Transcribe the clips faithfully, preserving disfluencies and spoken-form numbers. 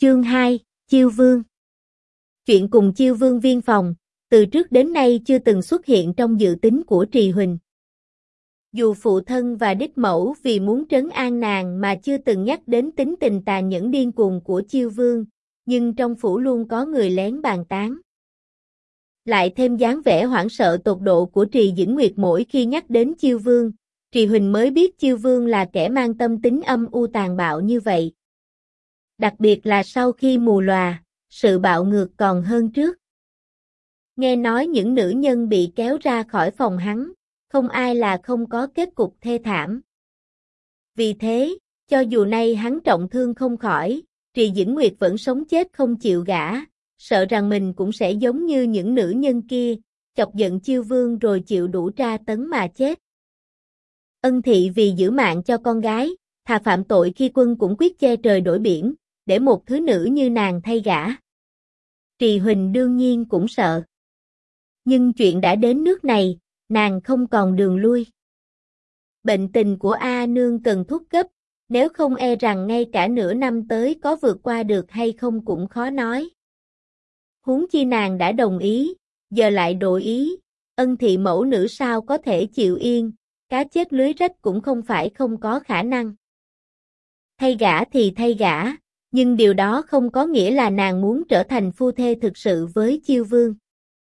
Chương hai, Chiêu Vương. Chuyện cùng Chiêu Vương viên phòng, từ trước đến nay chưa từng xuất hiện trong dự tính của Trì Huỳnh. Dù phụ thân và đích mẫu vì muốn trấn an nàng mà chưa từng nhắc đến tính tình tàn nhẫn điên cuồng của Chiêu Vương, nhưng trong phủ luôn có người lén bàn tán. Lại thêm dáng vẻ hoảng sợ tột độ của Trì Dĩnh Nguyệt mỗi khi nhắc đến Chiêu Vương, Trì Huỳnh mới biết Chiêu Vương là kẻ mang tâm tính âm u tàn bạo như vậy. Đặc biệt là sau khi mù lòa, sự bạo ngược còn hơn trước. Nghe nói những nữ nhân bị kéo ra khỏi phòng hắn, không ai là không có kết cục thê thảm. Vì thế, cho dù nay hắn trọng thương không khỏi, Trì Dĩnh Nguyệt vẫn sống chết không chịu gả, sợ rằng mình cũng sẽ giống như những nữ nhân kia, chọc giận Chiêu Vương rồi chịu đủ tra tấn mà chết. Ân thị vì giữ mạng cho con gái, thà phạm tội khi quân cũng quyết che trời đổi biển, để một thứ nữ như nàng thay gả. Trì Huỳnh đương nhiên cũng sợ. Nhưng chuyện đã đến nước này, nàng không còn đường lui. Bệnh tình của A Nương cần thuốc gấp, nếu không e rằng ngay cả nửa năm tới có vượt qua được hay không cũng khó nói. Huống chi nàng đã đồng ý, giờ lại đổi ý, ân thị mẫu nữ sao có thể chịu yên, cá chết lưới rách cũng không phải không có khả năng. Thay gả thì thay gả, nhưng điều đó không có nghĩa là nàng muốn trở thành phu thê thực sự với Chiêu Vương.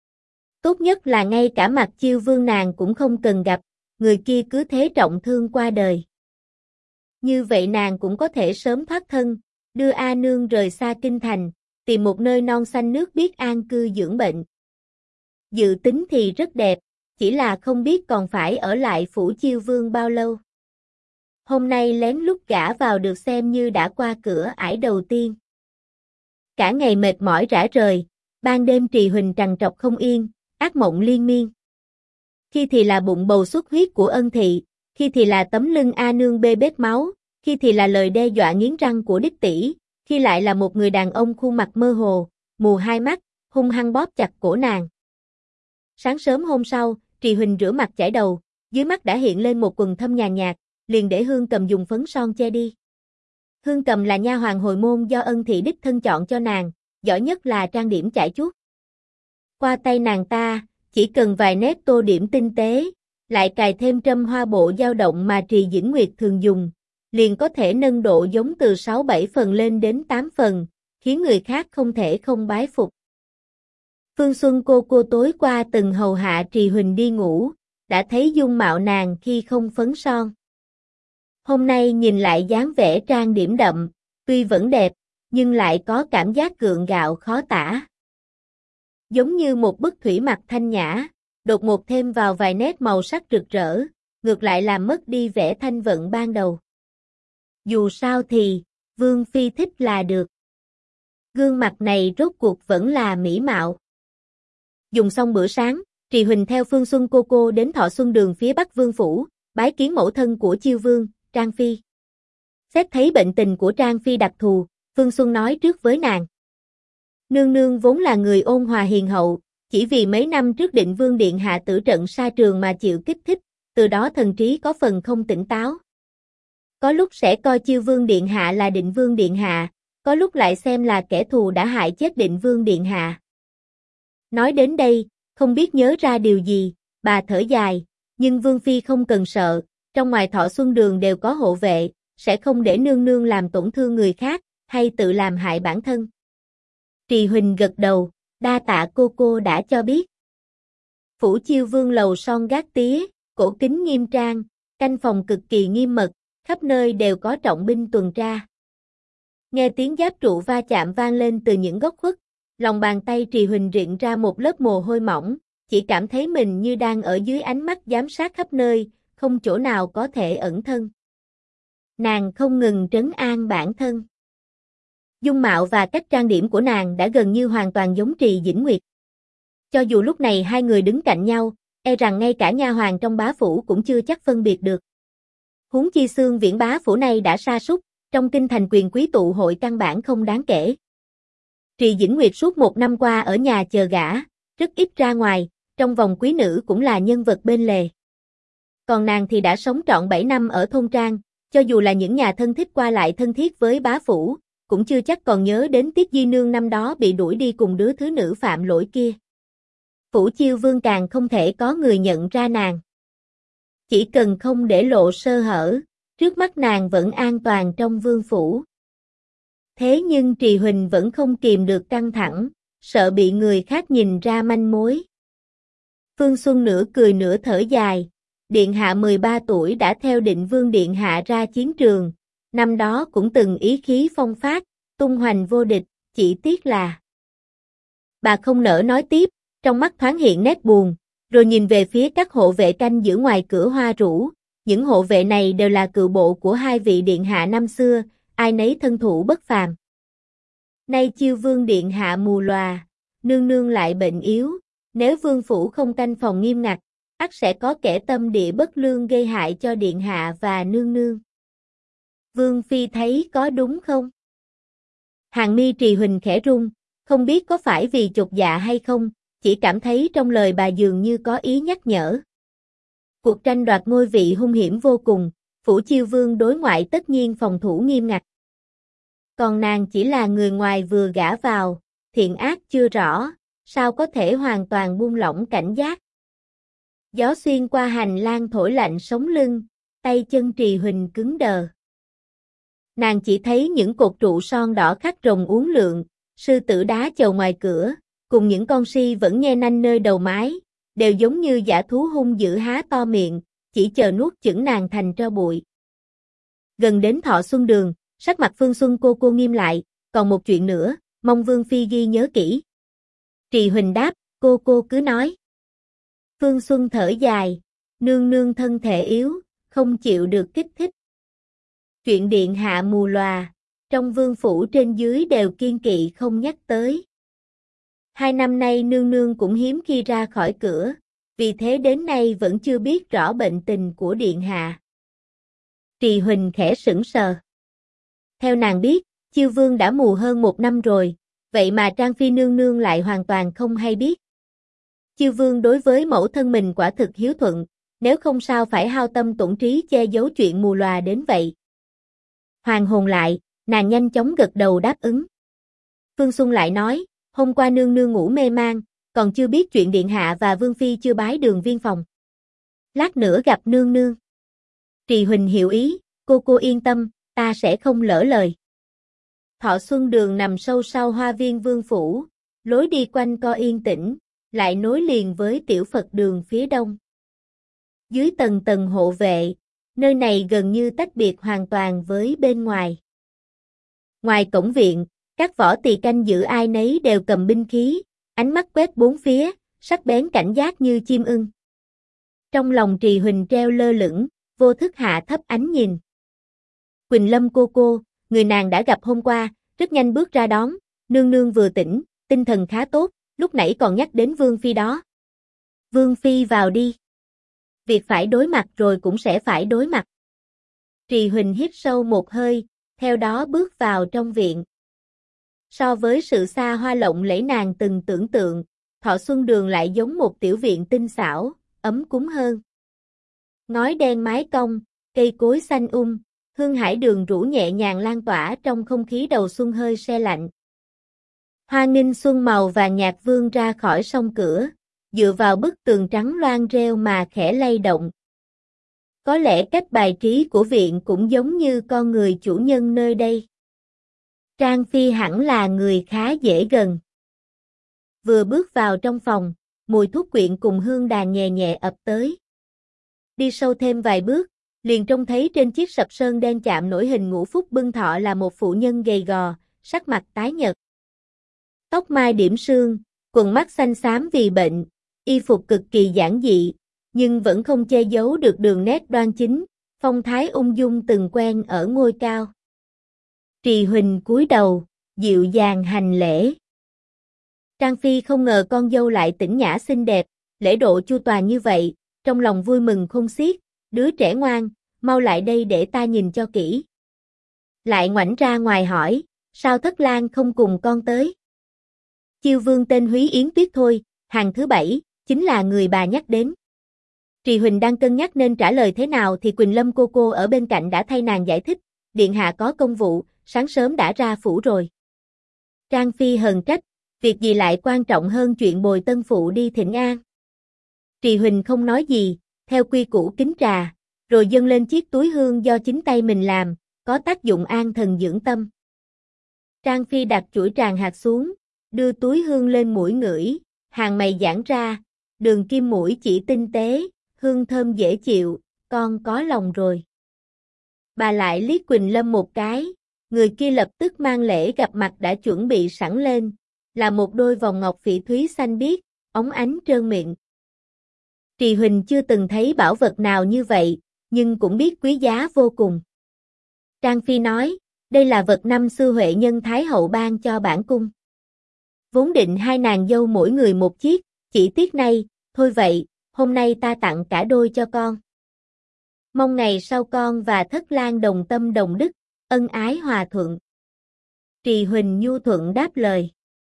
Tốt nhất là ngay cả mặt Chiêu Vương nàng cũng không cần gặp, người kia cứ thế trọng thương qua đời. Như vậy nàng cũng có thể sớm thoát thân, đưa A Nương rời xa kinh thành, tìm một nơi non xanh nước biếc an cư dưỡng bệnh. Dự tính thì rất đẹp, chỉ là không biết còn phải ở lại phủ Chiêu Vương bao lâu. Hôm nay lén lút gả vào được xem như đã qua cửa ải đầu tiên. Cả ngày mệt mỏi rã rời, ban đêm Trì Huỳnh trằn trọc không yên, ác mộng liên miên. Khi thì là bụng bầu xuất huyết của ân thị, khi thì là tấm lưng A Nương bê bết máu, khi thì là lời đe dọa nghiến răng của đích tỷ, khi lại là một người đàn ông khuôn mặt mơ hồ, mù hai mắt, hung hăng bóp chặt cổ nàng. Sáng sớm hôm sau, Trì Huỳnh rửa mặt chải đầu, dưới mắt đã hiện lên một quầng thâm nhàn nhạt, liền để Hương Cầm dùng phấn son che đi. Hương Cầm là nha hoàn hồi môn do ân thị đích thân chọn cho nàng, giỏi nhất là trang điểm chải chuốt. Qua tay nàng ta, chỉ cần vài nét tô điểm tinh tế, lại cài thêm trâm hoa bộ dao động mà Trì Dĩnh Nguyệt thường dùng, liền có thể nâng độ giống từ sáu bảy phần lên đến tám phần, khiến người khác không thể không bái phục. Phương Xuân cô cô tối qua từng hầu hạ Trì Huỳnh đi ngủ, đã thấy dung mạo nàng khi không phấn son. Hôm nay nhìn lại dáng vẻ trang điểm đậm, tuy vẫn đẹp, nhưng lại có cảm giác gượng gạo khó tả. Giống như một bức thủy mặc thanh nhã, đột ngột thêm vào vài nét màu sắc rực rỡ, ngược lại làm mất đi vẻ thanh vận ban đầu. Dù sao thì, Vương Phi thích là được. Gương mặt này rốt cuộc vẫn là mỹ mạo. Dùng xong bữa sáng, Trì Huỳnh theo Phương Xuân cô cô đến Thọ Xuân Đường phía Bắc Vương Phủ, bái kiến mẫu thân của Chiêu Vương, Trang Phi. Xét thấy bệnh tình của Trang Phi đặc thù, Phương Xuân nói trước với nàng. Nương nương vốn là người ôn hòa hiền hậu, chỉ vì mấy năm trước Định Vương Điện Hạ tử trận sa trường mà chịu kích thích, từ đó thần trí có phần không tỉnh táo. Có lúc sẽ coi Chiêu Vương Điện Hạ là Định Vương Điện Hạ, có lúc lại xem là kẻ thù đã hại chết Định Vương Điện Hạ. Nói đến đây, không biết nhớ ra điều gì, bà thở dài, nhưng Vương Phi không cần sợ, trong ngoài Thọ Xuân Đường đều có hộ vệ, sẽ không để nương nương làm tổn thương người khác, hay tự làm hại bản thân. Trì Huỳnh gật đầu, đa tạ cô cô đã cho biết. Phủ Chiêu Vương lầu son gác tía, cổ kính nghiêm trang, canh phòng cực kỳ nghiêm mật, khắp nơi đều có trọng binh tuần tra. Nghe tiếng giáp trụ va chạm vang lên từ những góc khuất, lòng bàn tay Trì Huỳnh rịn ra một lớp mồ hôi mỏng, chỉ cảm thấy mình như đang ở dưới ánh mắt giám sát khắp nơi, không chỗ nào có thể ẩn thân. Nàng không ngừng trấn an bản thân. Dung mạo và cách trang điểm của nàng đã gần như hoàn toàn giống Trì Dĩnh Nguyệt. Cho dù lúc này hai người đứng cạnh nhau, e rằng ngay cả nha hoàn trong bá phủ cũng chưa chắc phân biệt được. Huống chi xương viễn bá phủ này đã sa sút, trong kinh thành quyền quý tụ hội căn bản không đáng kể. Trì Dĩnh Nguyệt suốt một năm qua ở nhà chờ gả, rất ít ra ngoài, trong vòng quý nữ cũng là nhân vật bên lề. Còn nàng thì đã sống trọn bảy năm ở thôn trang, cho dù là những nhà thân thích qua lại thân thiết với bá phủ, cũng chưa chắc còn nhớ đến Tiết Di Nương năm đó bị đuổi đi cùng đứa thứ nữ phạm lỗi kia. Phủ Chiêu Vương càng không thể có người nhận ra nàng. Chỉ cần không để lộ sơ hở, trước mắt nàng vẫn an toàn trong vương phủ. Thế nhưng Trì Huỳnh vẫn không kìm được căng thẳng, sợ bị người khác nhìn ra manh mối. Phương Xuân nửa cười nửa thở dài, Điện hạ mười ba tuổi đã theo Định Vương Điện hạ ra chiến trường, năm đó cũng từng ý khí phong phát, tung hoành vô địch, chỉ tiếc là... Bà không nỡ nói tiếp, trong mắt thoáng hiện nét buồn, rồi nhìn về phía các hộ vệ canh giữ ngoài cửa Hoa Rũ, những hộ vệ này đều là cựu bộ của hai vị điện hạ năm xưa, ai nấy thân thủ bất phàm. Nay Chiêu Vương Điện hạ mù lòa, nương nương lại bệnh yếu, nếu vương phủ không canh phòng nghiêm ngặt, ắt sẽ có kẻ tâm địa bất lương gây hại cho điện hạ và nương nương. Vương phi thấy có đúng không? Hàng mi Trì Huỳnh khẽ rung, không biết có phải vì chột dạ hay không, chỉ cảm thấy trong lời bà dường như có ý nhắc nhở. Cuộc tranh đoạt ngôi vị hung hiểm vô cùng, phủ Chiêu Vương đối ngoại tất nhiên phòng thủ nghiêm ngặt. Còn nàng chỉ là người ngoài vừa gả vào, thiện ác chưa rõ, sao có thể hoàn toàn buông lỏng cảnh giác. Gió xuyên qua hành lang thổi lạnh sống lưng, tay chân Trì Huỳnh cứng đờ. Nàng chỉ thấy những cột trụ son đỏ khắc rồng uốn lượn, sư tử đá chầu ngoài cửa, cùng những con si vẫn nhe nanh nơi đầu mái, đều giống như dã thú hung dữ há to miệng, chỉ chờ nuốt chửng nàng thành tro bụi. Gần đến Thọ Xuân Đường, sắc mặt Phương Xuân cô cô nghiêm lại, còn một chuyện nữa, mong Vương phi ghi nhớ kỹ. Trì Huỳnh đáp, cô cô cứ nói. Phương Xuân thở dài, nương nương thân thể yếu, không chịu được kích thích. Chuyện điện hạ mù lòa, trong vương phủ trên dưới đều kiên kỵ không nhắc tới. Hai năm nay nương nương cũng hiếm khi ra khỏi cửa, vì thế đến nay vẫn chưa biết rõ bệnh tình của điện hạ. Trì Huỳnh khẽ sững sờ. Theo nàng biết, Chiêu Vương đã mù hơn một năm rồi, vậy mà Trang Phi nương nương lại hoàn toàn không hay biết. Chiêu Vương đối với mẫu thân mình quả thực hiếu thuận, nếu không sao phải hao tâm tổn trí che giấu chuyện mù lòa đến vậy. Hoàng hồn lại, nàng nhanh chóng gật đầu đáp ứng. Phương Xuân lại nói, hôm qua nương nương ngủ mê man, còn chưa biết chuyện điện hạ và Vương phi chưa bái đường viên phòng. Lát nữa gặp nương nương. Trì Huỳnh hiểu ý, cô cô yên tâm, ta sẽ không lỡ lời. Thọ Xuân Đường nằm sâu sau hoa viên vương phủ, lối đi quanh co yên tĩnh, lại nối liền với Tiểu Phật Đường phía đông. Dưới tầng tầng hộ vệ, nơi này gần như tách biệt hoàn toàn với bên ngoài. Ngoài cổng viện, các võ tỳ canh giữ ai nấy đều cầm binh khí, ánh mắt quét bốn phía, sắc bén cảnh giác như chim ưng. Trong lòng Trì Huỳnh treo lơ lửng, vô thức hạ thấp ánh nhìn. Quỳnh Lâm cô cô, người nàng đã gặp hôm qua, rất nhanh bước ra đón, nương nương vừa tỉnh, tinh thần khá tốt, lúc nãy còn nhắc đến Vương phi đó. Vương phi vào đi. Việc phải đối mặt rồi cũng sẽ phải đối mặt. Trì Huỳnh hít sâu một hơi, theo đó bước vào trong viện. So với sự xa hoa lộng lẫy nàng từng tưởng tượng, Thọ Xuân Đường lại giống một tiểu viện tinh xảo, ấm cúng hơn. Ngói đen mái cong, cây cối xanh um, hương hải đường rủ nhẹ nhàng lan tỏa trong không khí đầu xuân hơi se lạnh. Hoa nghinh xuân màu vàng nhạt vươn ra khỏi song cửa, dựa vào bức tường trắng loang rêu mà khẽ lay động. Có lẽ cách bài trí của viện cũng giống như con người chủ nhân nơi đây. Trang Phi hẳn là người khá dễ gần. Vừa bước vào trong phòng, mùi thuốc quyện cùng hương đàn nhẹ nhẹ ập tới. Đi sâu thêm vài bước, liền trông thấy trên chiếc sập sơn đen chạm nổi hình ngũ phúc bưng thọ là một phụ nhân gầy gò, sắc mặt tái nhợt. Tóc mai điểm sương, quần mắt xanh xám vì bệnh, y phục cực kỳ giản dị, nhưng vẫn không che giấu được đường nét đoan chính, phong thái ung dung từng quen ở ngôi cao. Trì Huỳnh cúi đầu, dịu dàng hành lễ. Trang Phi không ngờ con dâu lại tĩnh nhã xinh đẹp, lễ độ chu toàn như vậy, trong lòng vui mừng khôn xiết, đứa trẻ ngoan, mau lại đây để ta nhìn cho kỹ. Lại ngoảnh ra ngoài hỏi, sao Thất Lang không cùng con tới? Chiêu Vương tên Húy Yến Tuyết thôi, hàng thứ bảy, chính là người bà nhắc đến. Trì Huỳnh đang cân nhắc nên trả lời thế nào thì Quỳnh Lâm cô cô ở bên cạnh đã thay nàng giải thích, điện hạ có công vụ, sáng sớm đã ra phủ rồi. Trang Phi hờn trách, việc gì lại quan trọng hơn chuyện bồi tân phụ đi thỉnh an. Trì Huỳnh không nói gì, theo quy củ kính trà, rồi dâng lên chiếc túi hương do chính tay mình làm, có tác dụng an thần dưỡng tâm. Trang Phi đặt chuỗi tràng hạt xuống, đưa túi hương lên mũi ngửi, hàng mày giãn ra, đường kim mũi chỉ tinh tế, hương thơm dễ chịu, con có lòng rồi. Bà lại liếc Quỳnh Lâm một cái, người kia lập tức mang lễ gặp mặt đã chuẩn bị sẵn lên, là một đôi vòng ngọc phỉ thúy xanh biếc, óng ánh trơn mịn. Trì Huỳnh chưa từng thấy bảo vật nào như vậy, nhưng cũng biết quý giá vô cùng. Trang Phi nói, đây là vật năm xưa Huệ Nhân Thái Hậu ban cho bản cung. Vốn định hai nàng dâu mỗi người một chiếc, chỉ tiếc nay, thôi vậy, hôm nay ta tặng cả đôi cho con. Mong ngày sau con và Thất Lang đồng tâm đồng đức, ân ái hòa thuận. Trì Huỳnh nhu thuận đáp lời.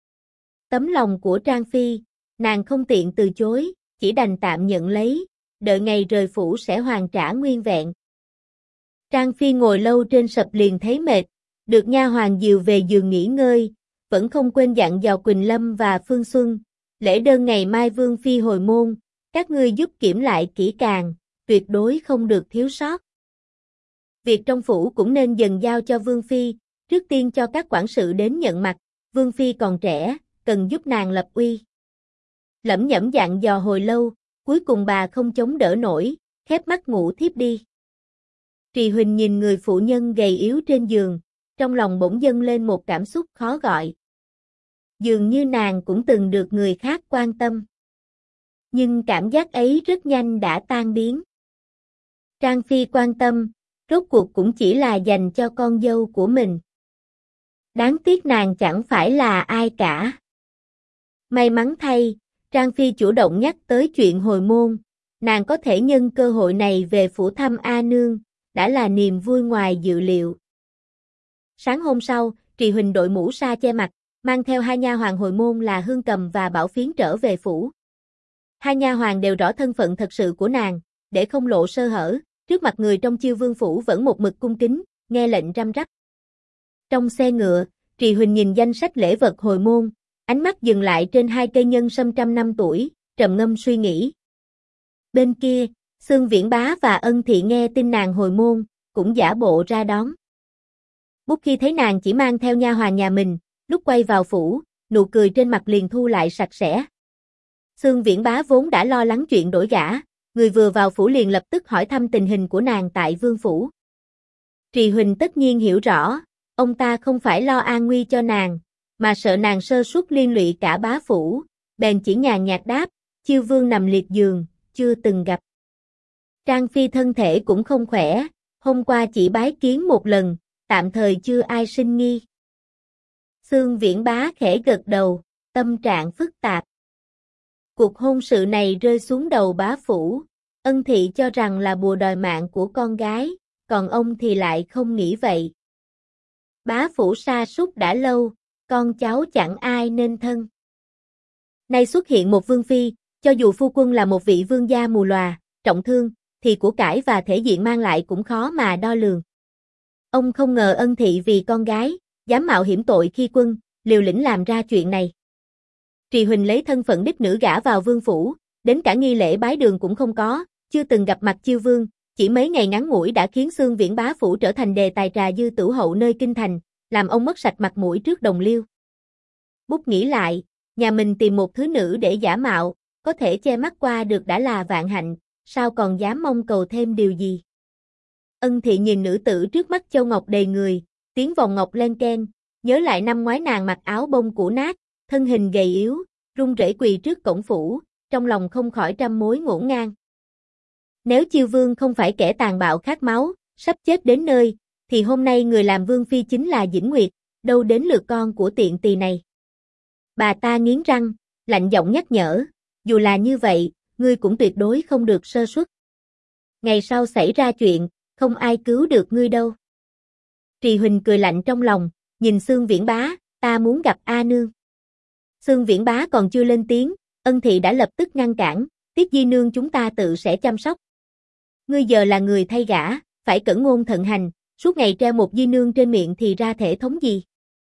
Tấm lòng của Trang Phi, nàng không tiện từ chối, chỉ đành tạm nhận lấy, đợi ngày rời phủ sẽ hoàn trả nguyên vẹn. Trang Phi ngồi lâu trên sập liền thấy mệt, được nha hoàn dìu về giường nghỉ ngơi, vẫn không quên dặn dò Quỳnh Lâm và Phương Xuân, lễ đơn ngày mai Vương Phi hồi môn, các ngươi giúp kiểm lại kỹ càng, tuyệt đối không được thiếu sót. Việc trong phủ cũng nên dần giao cho Vương Phi, trước tiên cho các quản sự đến nhận mặt, Vương Phi còn trẻ, cần giúp nàng lập uy. Lẩm nhẩm dặn dò hồi lâu, cuối cùng bà không chống đỡ nổi, khép mắt ngủ thiếp đi. Trì Huỳnh nhìn người phụ nhân gầy yếu trên giường, trong lòng bỗng dâng lên một cảm xúc khó gọi. Dường như nàng cũng từng được người khác quan tâm. Nhưng cảm giác ấy rất nhanh đã tan biến. Trang Phi quan tâm, rốt cuộc cũng chỉ là dành cho con dâu của mình. Đáng tiếc nàng chẳng phải là ai cả. May mắn thay, Trang Phi chủ động nhắc tới chuyện hồi môn, nàng có thể nhân cơ hội này về phủ thăm A Nương, đã là niềm vui ngoài dự liệu. Sáng hôm sau, Trì Huỳnh đội mũ sa che mặt, mang theo hai nha hoàn hồi môn là Hương Cầm và Bảo Phiến trở về phủ. Hai nha hoàn đều rõ thân phận thật sự của nàng, để không lộ sơ hở, trước mặt người trong Chiêu Vương phủ vẫn một mực cung kính, nghe lệnh răm rắp. Trong xe ngựa, Trì Huỳnh nhìn danh sách lễ vật hồi môn, ánh mắt dừng lại trên hai cây nhân sâm trăm năm tuổi, trầm ngâm suy nghĩ. Bên kia, Xương Viễn Bá và Ân Thị nghe tin nàng hồi môn, cũng giả bộ ra đón. Bút khi thấy nàng chỉ mang theo nha hoàn nhà mình, lúc quay vào phủ, nụ cười trên mặt liền thu lại sạch sẽ. Xương Viễn Bá vốn đã lo lắng chuyện đổi gả, người vừa vào phủ liền lập tức hỏi thăm tình hình của nàng tại vương phủ. Trì Huỳnh tất nhiên hiểu rõ, ông ta không phải lo an nguy cho nàng, mà sợ nàng sơ suất liên lụy cả bá phủ, bèn chỉ nhàn nhạt đáp, Chiêu Vương nằm liệt giường, chưa từng gặp. Trang Phi thân thể cũng không khỏe, hôm qua chỉ bái kiến một lần, tạm thời chưa ai sinh nghi. Xương Viễn Bá khẽ gật đầu, tâm trạng phức tạp. Cuộc hôn sự này rơi xuống đầu bá phủ, Ân Thị cho rằng là bùa đòi mạng của con gái, còn ông thì lại không nghĩ vậy. Bá phủ sa sút đã lâu, con cháu chẳng ai nên thân. Nay xuất hiện một vương phi, cho dù phu quân là một vị vương gia mù lòa, trọng thương, thì của cải và thể diện mang lại cũng khó mà đo lường. Ông không ngờ Ân Thị vì con gái, dám mạo hiểm tội khi quân, liều lĩnh làm ra chuyện này. Trì Huỳnh lấy thân phận đích nữ gả vào vương phủ, đến cả nghi lễ bái đường cũng không có, chưa từng gặp mặt Chiêu Vương, chỉ mấy ngày ngắn ngủi đã khiến Xương Viễn Bá phủ trở thành đề tài trà dư tửu hậu nơi kinh thành, làm ông mất sạch mặt mũi trước đồng liêu. Bút nghĩ lại, nhà mình tìm một thứ nữ để giả mạo, có thể che mắt qua được đã là vạn hạnh, sao còn dám mong cầu thêm điều gì. Ân Thị nhìn nữ tử trước mắt châu ngọc đầy người, tiếng vòng ngọc len keng, nhớ lại năm ngoái nàng mặc áo bông cũ nát, thân hình gầy yếu, run rẩy quỳ trước cổng phủ, trong lòng không khỏi trăm mối ngổn ngang. Nếu Chiêu Vương không phải kẻ tàn bạo khát máu, sắp chết đến nơi, thì hôm nay người làm vương phi chính là Dĩnh Nguyệt, đâu đến lượt con của tiện tỳ này. Bà ta nghiến răng, lạnh giọng nhắc nhở, dù là như vậy, ngươi cũng tuyệt đối không được sơ suất. Ngày sau xảy ra chuyện, không ai cứu được ngươi đâu. Trì Huỳnh cười lạnh trong lòng, nhìn Xương Viễn Bá, ta muốn gặp A Nương. Xương Viễn Bá còn chưa lên tiếng, Ân Thị đã lập tức ngăn cản, Tiết Di Nương chúng ta tự sẽ chăm sóc. Ngươi giờ là người thay gả, phải cẩn ngôn thận hành, suốt ngày treo một di nương trên miệng thì ra thể thống gì?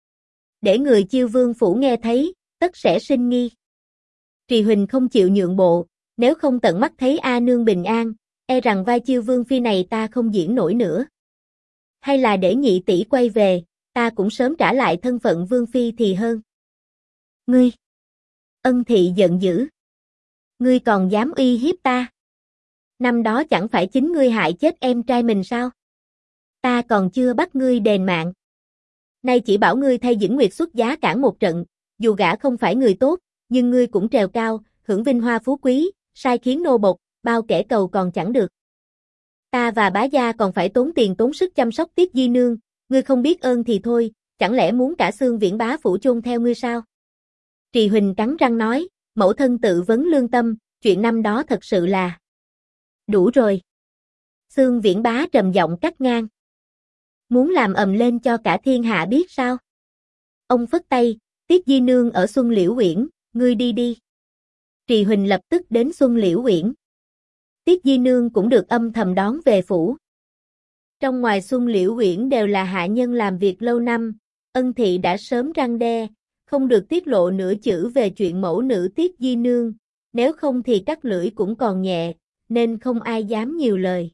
Để người Chiêu Vương phủ nghe thấy, tất sẽ sinh nghi. Trì Huỳnh không chịu nhượng bộ, nếu không tận mắt thấy A nương bình an, e rằng vai Chiêu Vương phi này ta không diễn nổi nữa. Hay là để nhị tỷ quay về, ta cũng sớm trả lại thân phận Vương phi thì hơn. Ngươi! Ân Thị giận dữ. Ngươi còn dám uy hiếp ta? Năm đó chẳng phải chính ngươi hại chết em trai mình sao? Ta còn chưa bắt ngươi đền mạng. Nay chỉ bảo ngươi thay Dĩnh Nguyệt xuất giá cản một trận, dù gã không phải người tốt, nhưng ngươi cũng trèo cao, hưởng vinh hoa phú quý, sai khiến nô bộc, bao kẻ cầu còn chẳng được. Ta và bá gia còn phải tốn tiền tốn sức chăm sóc Tiết Di nương, ngươi không biết ơn thì thôi, chẳng lẽ muốn cả xương Viễn bá phủ chôn theo ngươi sao? Trì Huỳnh cắn răng nói, mẫu thân tự vấn lương tâm, chuyện năm đó thật sự là... Đủ rồi. Xương Viễn bá trầm giọng cắt ngang. Muốn làm ầm lên cho cả thiên hạ biết sao? Ông phất tay, Tiết Di nương ở Xuân Liễu Uyển, ngươi đi đi. Trì Huỳnh lập tức đến Xuân Liễu Uyển. Tiết Di nương cũng được âm thầm đón về phủ. Trong ngoài Xuân Liễu Uyển đều là hạ nhân làm việc lâu năm, Ân Thị đã sớm răn đe, không được tiết lộ nửa chữ về chuyện mẫu nữ Tiết Di nương, nếu không thì cắt lưỡi cũng còn nhẹ, nên không ai dám nhiều lời.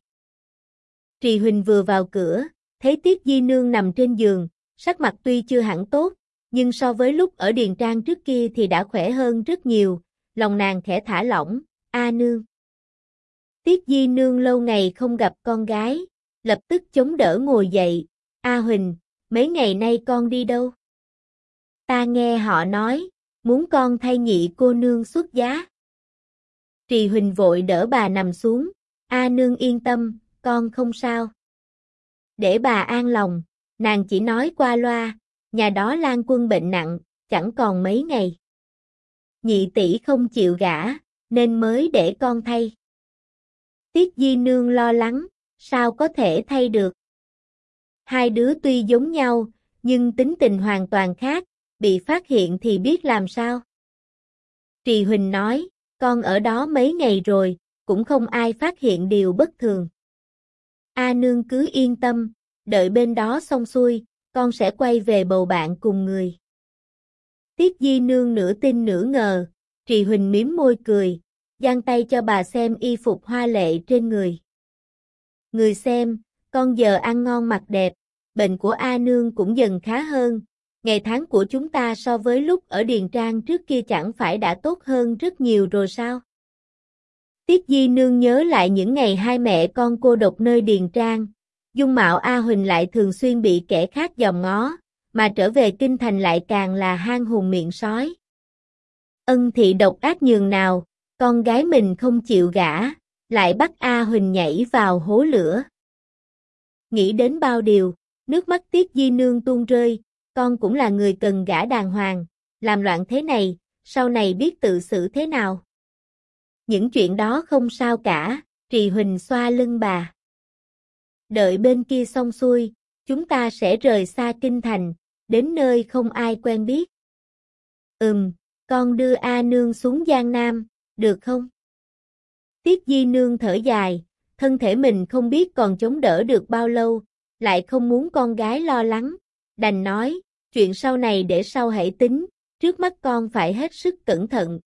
Trì Huỳnh vừa vào cửa, thấy Tiết Di nương nằm trên giường, sắc mặt tuy chưa hẳn tốt, nhưng so với lúc ở Điền Trang trước kia thì đã khỏe hơn rất nhiều, lòng nàng khẽ thả lỏng, A nương. Tiết Di nương lâu ngày không gặp con gái, lập tức chống đỡ ngồi dậy, A Huỳnh, mấy ngày nay con đi đâu? Ta nghe họ nói, muốn con thay nhị cô nương xuất giá. Trì Huỳnh vội đỡ bà nằm xuống, A nương yên tâm, con không sao. Để bà an lòng, nàng chỉ nói qua loa, nhà đó Lan Quân bệnh nặng, chẳng còn mấy ngày. Nhị tỷ không chịu gả, nên mới để con thay. Tiết Di nương lo lắng, sao có thể thay được? Hai đứa tuy giống nhau, nhưng tính tình hoàn toàn khác, bị phát hiện thì biết làm sao? Trì Huỳnh nói, con ở đó mấy ngày rồi, cũng không ai phát hiện điều bất thường. A nương cứ yên tâm, đợi bên đó xong xuôi, con sẽ quay về bầu bạn cùng người. Tiết Di nương nửa tin nửa ngờ, Trì Huỳnh mím môi cười, giang tay cho bà xem y phục hoa lệ trên người. Người xem, con giờ ăn ngon mặc đẹp, bệnh của A nương cũng dần khá hơn, ngày tháng của chúng ta so với lúc ở Điền Trang trước kia chẳng phải đã tốt hơn rất nhiều rồi sao? Tiết Di nương nhớ lại những ngày hai mẹ con cô độc nơi Điền Trang, dung mạo A Huỳnh lại thường xuyên bị kẻ khác dòm ngó, mà trở về kinh thành lại càng là hang hùn miệng sói. Ân Thị độc ác nhường nào, con gái mình không chịu gả, lại bắt A Huỳnh nhảy vào hố lửa. Nghĩ đến bao điều, nước mắt Tiết Di nương tuôn rơi, con cũng là người cần gả đàng hoàng, làm loạn thế này, sau này biết tự xử thế nào. Những chuyện đó không sao cả, Trì Huỳnh xoa lưng bà. Đợi bên kia xong xuôi, chúng ta sẽ rời xa kinh thành, đến nơi không ai quen biết. Ừm, con đưa A nương xuống Giang Nam, được không? Tiết Di nương thở dài, thân thể mình không biết còn chống đỡ được bao lâu, lại không muốn con gái lo lắng, đành nói, chuyện sau này để sau hãy tính, trước mắt con phải hết sức cẩn thận.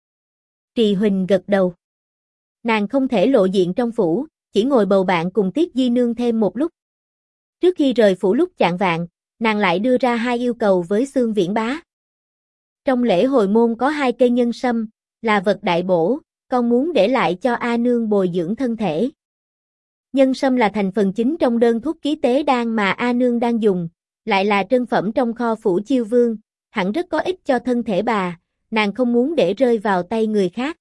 Trì Huỳnh gật đầu. Nàng không thể lộ diện trong phủ, chỉ ngồi bầu bạn cùng Tiết Di nương thêm một lúc. Trước khi rời phủ lúc chạng vạng, nàng lại đưa ra hai yêu cầu với Xương Viễn bá. Trong lễ hồi môn có hai cây nhân sâm, là vật đại bổ, con muốn để lại cho A nương bồi dưỡng thân thể. Nhân sâm là thành phần chính trong đơn thuốc ký tế đan mà A nương đang dùng, lại là trân phẩm trong kho phủ Chiêu Vương, hẳn rất có ích cho thân thể bà, nàng không muốn để rơi vào tay người khác.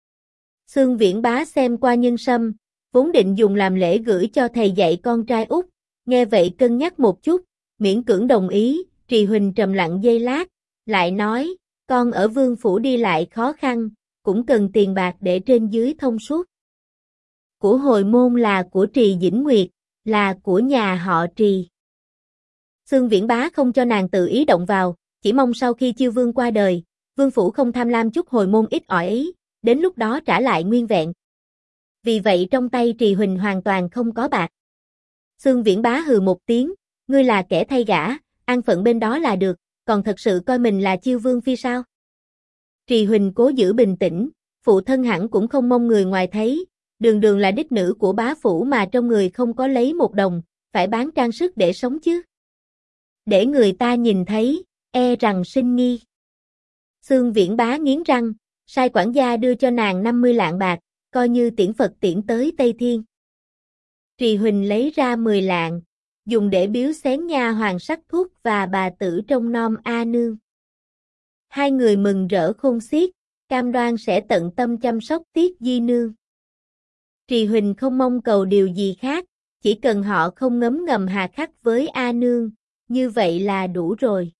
Xương Viễn bá xem qua nhân sâm, vốn định dùng làm lễ gửi cho thầy dạy con trai út, nghe vậy cân nhắc một chút, miễn cưỡng đồng ý. Trì Huỳnh trầm lặng giây lát, lại nói, con ở vương phủ đi lại khó khăn, cũng cần tiền bạc để trên dưới thông suốt. Của hồi môn là của Trì Dĩnh Nguyệt, là của nhà họ Trì. Xương Viễn bá không cho nàng tự ý động vào, chỉ mong sau khi Chiêu Vương qua đời, vương phủ không tham lam chút hồi môn ít ỏi ấy, đến lúc đó trả lại nguyên vẹn. Vì vậy trong tay Trì Huỳnh hoàn toàn không có bạc. Xương Viễn Bá hừ một tiếng, ngươi là kẻ thay gả, an phận bên đó là được, còn thật sự coi mình là Chiêu Vương phi sao? Trì Huỳnh cố giữ bình tĩnh, phụ thân hẳn cũng không mong người ngoài thấy, đường đường là đích nữ của bá phủ mà trong người không có lấy một đồng, phải bán trang sức để sống chứ. Để người ta nhìn thấy, e rằng sinh nghi. Xương Viễn Bá nghiến răng, sai quản gia đưa cho nàng năm mươi lạng bạc, coi như tiễn Phật tiễn tới Tây Thiên. Trì Huỳnh lấy ra mười lạng, dùng để biếu xén nha hoàng sắc thuốc và bà tử trong nom A Nương. Hai người mừng rỡ khôn xiết, cam đoan sẽ tận tâm chăm sóc Tiết Di Nương. Trì Huỳnh không mong cầu điều gì khác, chỉ cần họ không ngấm ngầm hà khắc với A Nương, như vậy là đủ rồi.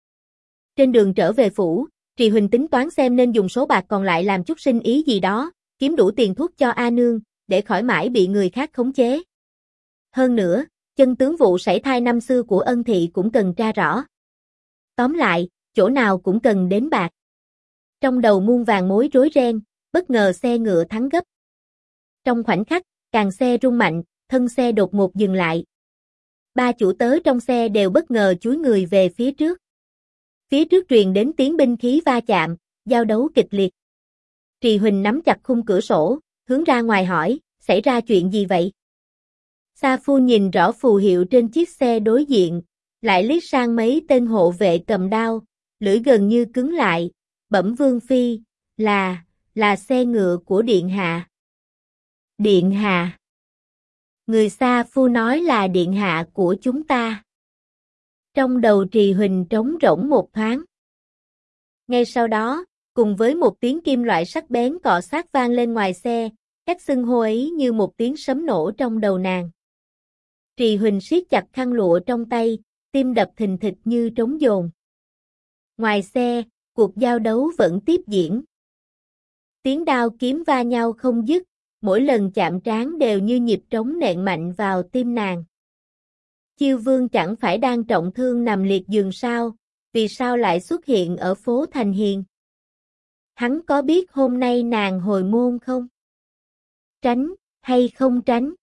Trên đường trở về phủ, Trì Huỳnh tính toán xem nên dùng số bạc còn lại làm chút sinh ý gì đó, kiếm đủ tiền thuốc cho A Nương, để khỏi mãi bị người khác khống chế. Hơn nữa, chân tướng vụ sảy thai năm xưa của Ân Thị cũng cần tra rõ. Tóm lại, chỗ nào cũng cần đến bạc. Trong đầu muôn vàng mối rối ren, bất ngờ xe ngựa thắng gấp. Trong khoảnh khắc, càng xe rung mạnh, thân xe đột ngột dừng lại. Ba chủ tớ trong xe đều bất ngờ chúi người về phía trước. Phía trước truyền đến tiếng binh khí va chạm, giao đấu kịch liệt. Trì Huỳnh nắm chặt khung cửa sổ, hướng ra ngoài hỏi, xảy ra chuyện gì vậy? Sa Phu nhìn rõ phù hiệu trên chiếc xe đối diện, lại liếc sang mấy tên hộ vệ cầm đao, lưỡi gần như cứng lại, bẩm Vương Phi, là, là xe ngựa của Điện Hạ. Điện Hạ. Người Sa Phu nói là Điện Hạ của chúng ta. Trong đầu Trì Huỳnh trống rỗng một thoáng. Ngay sau đó, cùng với một tiếng kim loại sắc bén cọ sát vang lên ngoài xe, cách xưng hô ấy như một tiếng sấm nổ trong đầu nàng. Trì Huỳnh siết chặt khăn lụa trong tay, tim đập thình thịch như trống dồn. Ngoài xe, cuộc giao đấu vẫn tiếp diễn. Tiếng đao kiếm va nhau không dứt, mỗi lần chạm trán đều như nhịp trống nện mạnh vào tim nàng. Chiêu Vương chẳng phải đang trọng thương nằm liệt giường sao, vì sao lại xuất hiện ở phố Thành Hiền? Hắn có biết hôm nay nàng hồi môn không? Tránh, hay không tránh?